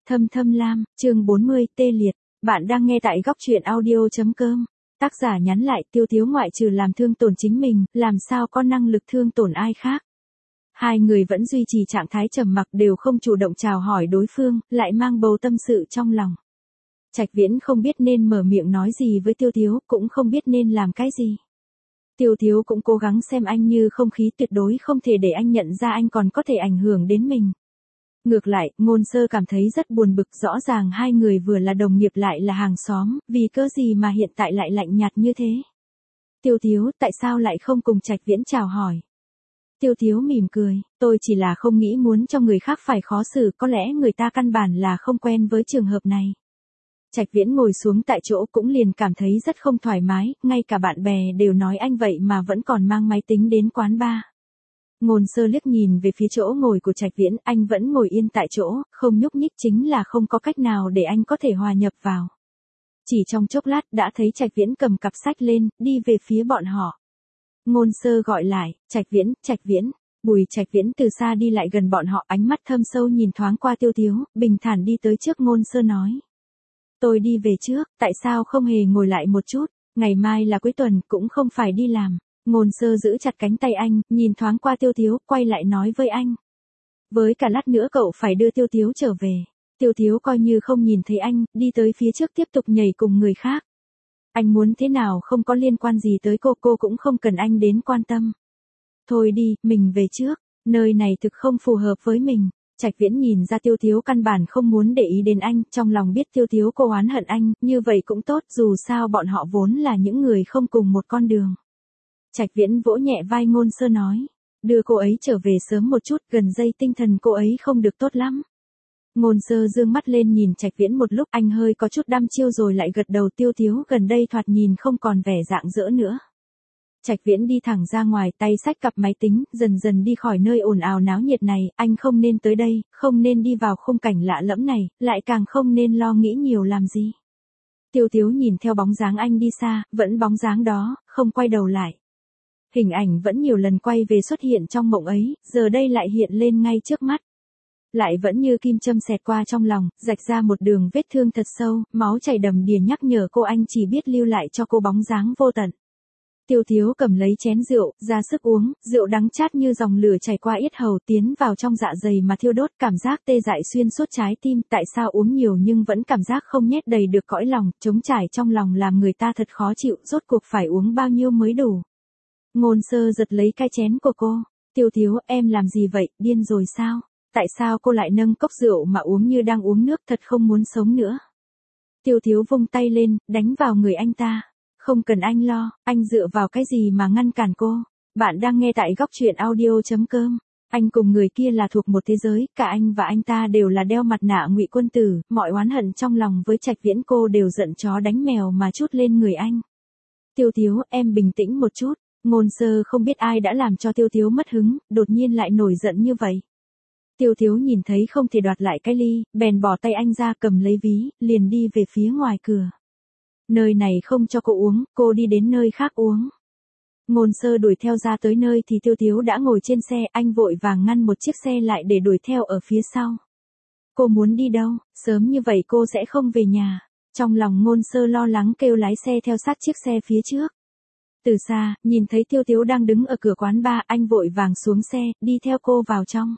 Thâm Thâm Lam, chương 40, tê liệt. Bạn đang nghe tại góc truyện audio.com. Tác giả nhắn lại, Tiêu Thiếu ngoại trừ làm thương tổn chính mình, làm sao có năng lực thương tổn ai khác. Hai người vẫn duy trì trạng thái trầm mặc, đều không chủ động chào hỏi đối phương, lại mang bầu tâm sự trong lòng. Trạch Viễn không biết nên mở miệng nói gì với Tiêu Thiếu, cũng không biết nên làm cái gì. Tiêu Thiếu cũng cố gắng xem anh như không khí tuyệt đối, không thể để anh nhận ra anh còn có thể ảnh hưởng đến mình. Ngược lại, Ngôn Sơ cảm thấy rất buồn bực, rõ ràng hai người vừa là đồng nghiệp lại là hàng xóm, vì cớ gì mà hiện tại lại lạnh nhạt như thế. Tiêu Thiếu, tại sao lại không cùng Trạch Viễn chào hỏi? Tiêu Thiếu mỉm cười, tôi chỉ là không nghĩ muốn cho người khác phải khó xử, có lẽ người ta căn bản là không quen với trường hợp này. Trạch Viễn ngồi xuống tại chỗ cũng liền cảm thấy rất không thoải mái, ngay cả bạn bè đều nói anh vậy mà vẫn còn mang máy tính đến quán bar. Ngôn Sơ liếc nhìn về phía chỗ ngồi của Trạch Viễn, anh vẫn ngồi yên tại chỗ, không nhúc nhích, chính là không có cách nào để anh có thể hòa nhập vào. Chỉ trong chốc lát đã thấy Trạch Viễn cầm cặp sách lên, đi về phía bọn họ. Ngôn Sơ gọi lại, Trạch Viễn. Bùi Trạch Viễn từ xa đi lại gần bọn họ, ánh mắt thâm sâu nhìn thoáng qua Tiêu Thiếu, bình thản đi tới trước Ngôn Sơ nói. Tôi đi về trước, tại sao không hề ngồi lại một chút, ngày mai là cuối tuần, cũng không phải đi làm. Ngôn Sơ giữ chặt cánh tay anh, nhìn thoáng qua Tiêu Thiếu, quay lại nói với anh. Với cả lát nữa cậu phải đưa Tiêu Thiếu trở về. Tiêu Thiếu coi như không nhìn thấy anh, đi tới phía trước tiếp tục nhảy cùng người khác. Anh muốn thế nào không có liên quan gì tới cô cũng không cần anh đến quan tâm. Thôi đi, mình về trước, nơi này thực không phù hợp với mình. Trạch Viễn nhìn ra Tiêu Thiếu căn bản không muốn để ý đến anh, trong lòng biết Tiêu Thiếu cô oán hận anh, như vậy cũng tốt, dù sao bọn họ vốn là những người không cùng một con đường. Trạch Viễn vỗ nhẹ vai Ngôn Sơ nói, đưa cô ấy trở về sớm một chút, gần đây tinh thần cô ấy không được tốt lắm. Ngôn Sơ dương mắt lên nhìn Trạch Viễn một lúc, anh hơi có chút đăm chiêu rồi lại gật đầu. Tiêu Thiếu gần đây thoạt nhìn không còn vẻ rạng rỡ nữa. Trạch Viễn đi thẳng ra ngoài, tay xách cặp máy tính, dần dần đi khỏi nơi ồn ào náo nhiệt này, anh không nên tới đây, không nên đi vào khung cảnh lạ lẫm này, lại càng không nên lo nghĩ nhiều làm gì. Tiêu Thiếu nhìn theo bóng dáng anh đi xa, vẫn bóng dáng đó, không quay đầu lại. Hình ảnh vẫn nhiều lần quay về xuất hiện trong mộng ấy, giờ đây lại hiện lên ngay trước mắt. Lại vẫn như kim châm xẹt qua trong lòng, rạch ra một đường vết thương thật sâu, máu chảy đầm đìa nhắc nhở cô anh chỉ biết lưu lại cho cô bóng dáng vô tận. Tiêu Thiếu cầm lấy chén rượu, ra sức uống, rượu đắng chát như dòng lửa chảy qua yết hầu tiến vào trong dạ dày mà thiêu đốt, cảm giác tê dại xuyên suốt trái tim, tại sao uống nhiều nhưng vẫn cảm giác không nhét đầy được cõi lòng, trống trải trong lòng làm người ta thật khó chịu, rốt cuộc phải uống bao nhiêu mới đủ. Ngôn Sơ giật lấy cái chén của cô, Tiêu Thiếu, em làm gì vậy, điên rồi sao? Tại sao cô lại nâng cốc rượu mà uống như đang uống nước, thật không muốn sống nữa. Tiêu Thiếu vung tay lên, đánh vào người anh ta. Không cần anh lo, anh dựa vào cái gì mà ngăn cản cô. Bạn đang nghe tại góc truyện audio.com. Anh cùng người kia là thuộc một thế giới, cả anh và anh ta đều là đeo mặt nạ ngụy quân tử, mọi oán hận trong lòng với Trạch Viễn cô đều giận chó đánh mèo mà trút lên người anh. Tiêu Thiếu, em bình tĩnh một chút. Ngôn Sơ không biết ai đã làm cho Tiêu Thiếu mất hứng, đột nhiên lại nổi giận như vậy. Tiêu Thiếu nhìn thấy không thể đoạt lại cái ly, bèn bỏ tay anh ra, cầm lấy ví, liền đi về phía ngoài cửa. Nơi này không cho cô uống, cô đi đến nơi khác uống. Ngôn Sơ đuổi theo ra tới nơi thì Tiêu Thiếu đã ngồi trên xe, anh vội vàng ngăn một chiếc xe lại để đuổi theo ở phía sau. Cô muốn đi đâu, sớm như vậy cô sẽ không về nhà. Trong lòng Ngôn Sơ lo lắng kêu lái xe theo sát chiếc xe phía trước. Từ xa, nhìn thấy Tiêu Thiếu đang đứng ở cửa quán bar, anh vội vàng xuống xe, đi theo cô vào trong.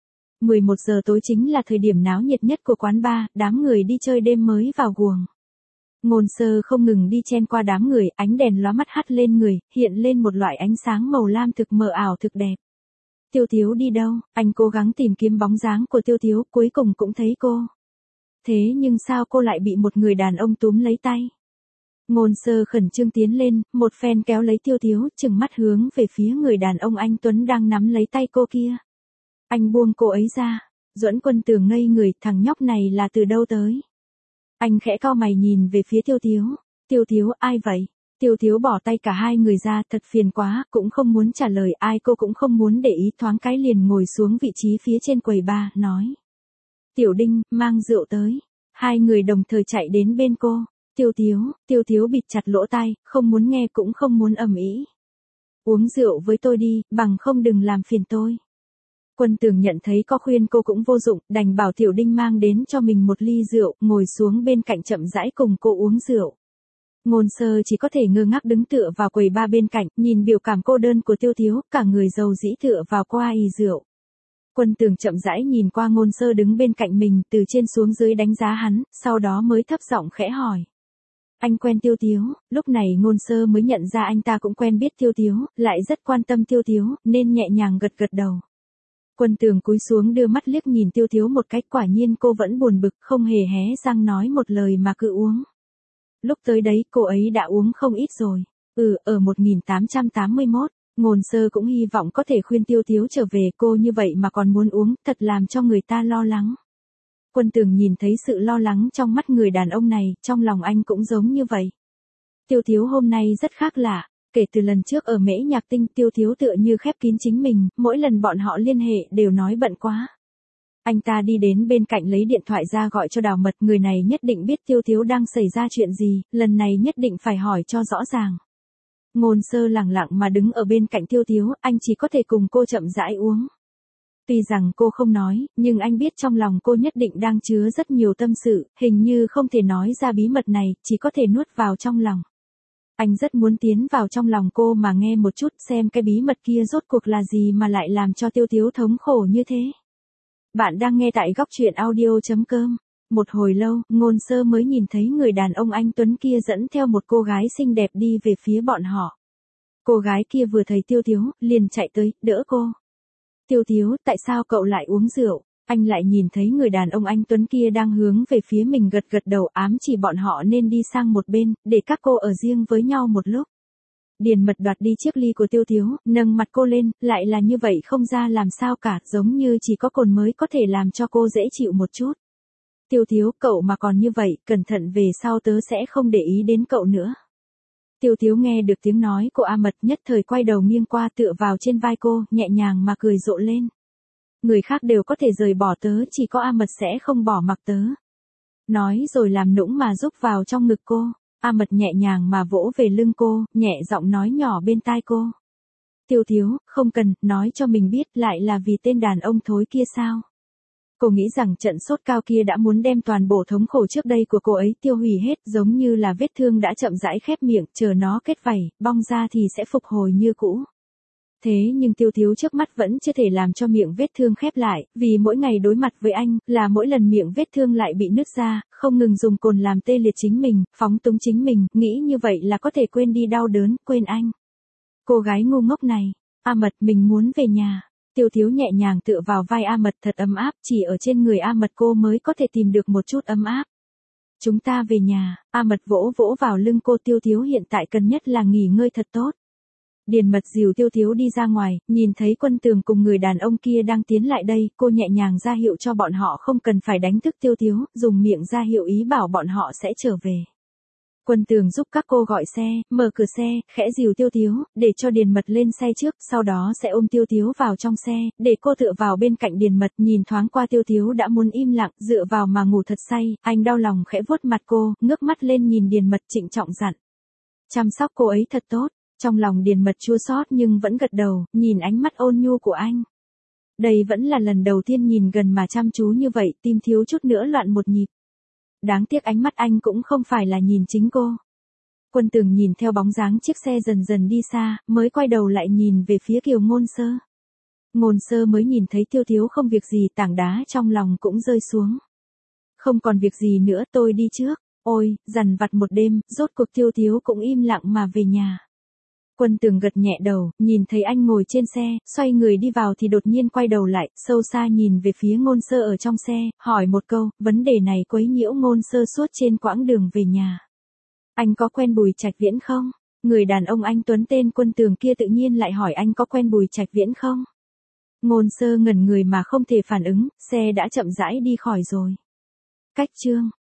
11 giờ tối chính là thời điểm náo nhiệt nhất của quán bar, đám người đi chơi đêm mới vào guồng. Ngôn Sơ không ngừng đi chen qua đám người, ánh đèn lóa mắt hắt lên người, hiện lên một loại ánh sáng màu lam thực mờ ảo thực đẹp. Tiêu Thiếu đi đâu, anh cố gắng tìm kiếm bóng dáng của Tiêu Thiếu, cuối cùng cũng thấy cô. Thế nhưng sao cô lại bị một người đàn ông túm lấy tay? Ngôn Sơ khẩn trương tiến lên, một phen kéo lấy Tiêu Thiếu, chừng mắt hướng về phía người đàn ông anh tuấn đang nắm lấy tay cô kia. Anh buông cô ấy ra. Duẫn Quân Tường ngây người, thằng nhóc này là từ đâu tới? Anh khẽ cau mày nhìn về phía Tiêu Thiếu. Tiêu Thiếu, ai vậy? Tiêu Thiếu bỏ tay cả hai người ra, thật phiền quá, cũng không muốn trả lời ai, cô cũng không muốn để ý, thoáng cái liền ngồi xuống vị trí phía trên quầy bar, nói. Tiểu Đinh, mang rượu tới. Hai người đồng thời chạy đến bên cô. Tiêu Thiếu bịt chặt lỗ tai, không muốn nghe cũng không muốn ầm ĩ. Uống rượu với tôi đi, bằng không đừng làm phiền tôi. Quân Tường nhận thấy có khuyên cô cũng vô dụng, đành bảo Tiểu Đinh mang đến cho mình một ly rượu, ngồi xuống bên cạnh chậm rãi cùng cô uống rượu. Ngôn Sơ chỉ có thể ngơ ngác đứng tựa vào quầy ba bên cạnh, nhìn biểu cảm cô đơn của Tiêu Thiếu, cả người dầu dĩ tựa vào qua ly rượu. Quân Tường chậm rãi nhìn qua Ngôn Sơ đứng bên cạnh mình, từ trên xuống dưới đánh giá hắn, sau đó mới thấp giọng khẽ hỏi. Anh quen Tiêu Thiếu? Lúc này Ngôn Sơ mới nhận ra anh ta cũng quen biết Tiêu Thiếu, lại rất quan tâm Tiêu Thiếu, nên nhẹ nhàng gật gật đầu. Quân Tường cúi xuống đưa mắt liếc nhìn Tiêu Thiếu một cách, quả nhiên cô vẫn buồn bực, không hề hé răng nói một lời mà cứ uống. Lúc tới đấy cô ấy đã uống không ít rồi. Ở 1881, Ngôn Sơ cũng hy vọng có thể khuyên Tiêu Thiếu trở về, cô như vậy mà còn muốn uống, thật làm cho người ta lo lắng. Quân Tường nhìn thấy sự lo lắng trong mắt người đàn ông này, trong lòng anh cũng giống như vậy. Tiêu Thiếu hôm nay rất khác lạ, kể từ lần trước ở Mễ Nhạc Tinh, Tiêu Thiếu tựa như khép kín chính mình, mỗi lần bọn họ liên hệ đều nói bận quá. Anh ta đi đến bên cạnh lấy điện thoại ra gọi cho Đào Mật, người này nhất định biết Tiêu Thiếu đang xảy ra chuyện gì, lần này nhất định phải hỏi cho rõ ràng. Ngôn Sơ lẳng lặng mà đứng ở bên cạnh Tiêu Thiếu, anh chỉ có thể cùng cô chậm rãi uống. Tuy rằng cô không nói, nhưng anh biết trong lòng cô nhất định đang chứa rất nhiều tâm sự, hình như không thể nói ra bí mật này, chỉ có thể nuốt vào trong lòng. Anh rất muốn tiến vào trong lòng cô mà nghe một chút xem cái bí mật kia rốt cuộc là gì mà lại làm cho Tiêu Thiếu thống khổ như thế. Bạn đang nghe tại góc truyện audio.com. Một hồi lâu, Ngôn Sơ mới nhìn thấy người đàn ông anh tuấn kia dẫn theo một cô gái xinh đẹp đi về phía bọn họ. Cô gái kia vừa thấy Tiêu Thiếu, liền chạy tới, đỡ cô. Tiêu Thiếu, tại sao cậu lại uống rượu? Anh lại nhìn thấy người đàn ông anh tuấn kia đang hướng về phía mình, gật gật đầu ám chỉ bọn họ nên đi sang một bên, để các cô ở riêng với nhau một lúc. Điền Mật đoạt đi chiếc ly của Tiêu Thiếu, nâng mặt cô lên, lại là như vậy không ra làm sao cả, giống như chỉ có cồn mới có thể làm cho cô dễ chịu một chút. Tiêu Thiếu, cậu mà còn như vậy, cẩn thận về sau tớ sẽ không để ý đến cậu nữa. Tiêu Thiếu nghe được tiếng nói của A Mật, nhất thời quay đầu nghiêng qua tựa vào trên vai cô, nhẹ nhàng mà cười rộ lên. Người khác đều có thể rời bỏ tớ, chỉ có A Mật sẽ không bỏ mặc tớ. Nói rồi làm nũng mà rúc vào trong ngực cô. A Mật nhẹ nhàng mà vỗ về lưng cô, nhẹ giọng nói nhỏ bên tai cô. Tiêu Thiếu, không cần, nói cho mình biết lại là vì tên đàn ông thối kia sao. Cô nghĩ rằng trận sốt cao kia đã muốn đem toàn bộ thống khổ trước đây của cô ấy tiêu hủy hết, giống như là vết thương đã chậm rãi khép miệng, chờ nó kết vảy, bong ra thì sẽ phục hồi như cũ. Thế nhưng Tiêu Thiếu trước mắt vẫn chưa thể làm cho miệng vết thương khép lại, vì mỗi ngày đối mặt với anh, là mỗi lần miệng vết thương lại bị nứt ra, không ngừng dùng cồn làm tê liệt chính mình, phóng túng chính mình, nghĩ như vậy là có thể quên đi đau đớn, quên anh. Cô gái ngu ngốc này, A Mật, mình muốn về nhà. Tiêu Thiếu nhẹ nhàng tựa vào vai A Mật, thật ấm áp, chỉ ở trên người A Mật cô mới có thể tìm được một chút ấm áp. Chúng ta về nhà. A Mật vỗ vỗ vào lưng cô. Tiêu Thiếu hiện tại cần nhất là nghỉ ngơi thật tốt. Điền Mật dìu Tiêu Thiếu đi ra ngoài, nhìn thấy Quân Tường cùng người đàn ông kia đang tiến lại đây, cô nhẹ nhàng ra hiệu cho bọn họ không cần phải đánh thức Tiêu Thiếu, dùng miệng ra hiệu ý bảo bọn họ sẽ trở về. Quân Tường giúp các cô gọi xe, mở cửa xe, khẽ dìu Tiêu Thiếu, để cho Điền Mật lên xe trước, sau đó sẽ ôm Tiêu Thiếu vào trong xe, để cô tựa vào bên cạnh Điền Mật, nhìn thoáng qua Tiêu Thiếu đã muốn im lặng, dựa vào mà ngủ thật say, anh đau lòng khẽ vuốt mặt cô, ngước mắt lên nhìn Điền Mật trịnh trọng dặn. Chăm sóc cô ấy thật tốt. Trong lòng Điền Mật chua xót nhưng vẫn gật đầu, nhìn ánh mắt ôn nhu của anh. Đây vẫn là lần đầu tiên nhìn gần mà chăm chú như vậy, tim thiếu chút nữa loạn một nhịp. Đáng tiếc ánh mắt anh cũng không phải là nhìn chính cô. Quân Tường nhìn theo bóng dáng chiếc xe dần dần đi xa, mới quay đầu lại nhìn về phía Kiều Ngôn Sơ. Ngôn Sơ mới nhìn thấy Tiêu Thiếu không việc gì, tảng đá trong lòng cũng rơi xuống. Không còn việc gì nữa, tôi đi trước. Ôi, dằn vặt một đêm, rốt cuộc Tiêu Thiếu cũng im lặng mà về nhà. Quân Tường gật nhẹ đầu, nhìn thấy anh ngồi trên xe, xoay người đi vào thì đột nhiên quay đầu lại, sâu xa nhìn về phía Ngôn Sơ ở trong xe, hỏi một câu, vấn đề này quấy nhiễu Ngôn Sơ suốt trên quãng đường về nhà. Anh có quen Bùi Trạch Viễn không? Người đàn ông anh tuấn tên Quân Tường kia tự nhiên lại hỏi anh có quen Bùi Trạch Viễn không? Ngôn Sơ ngẩn người mà không thể phản ứng, xe đã chậm rãi đi khỏi rồi. Cách chương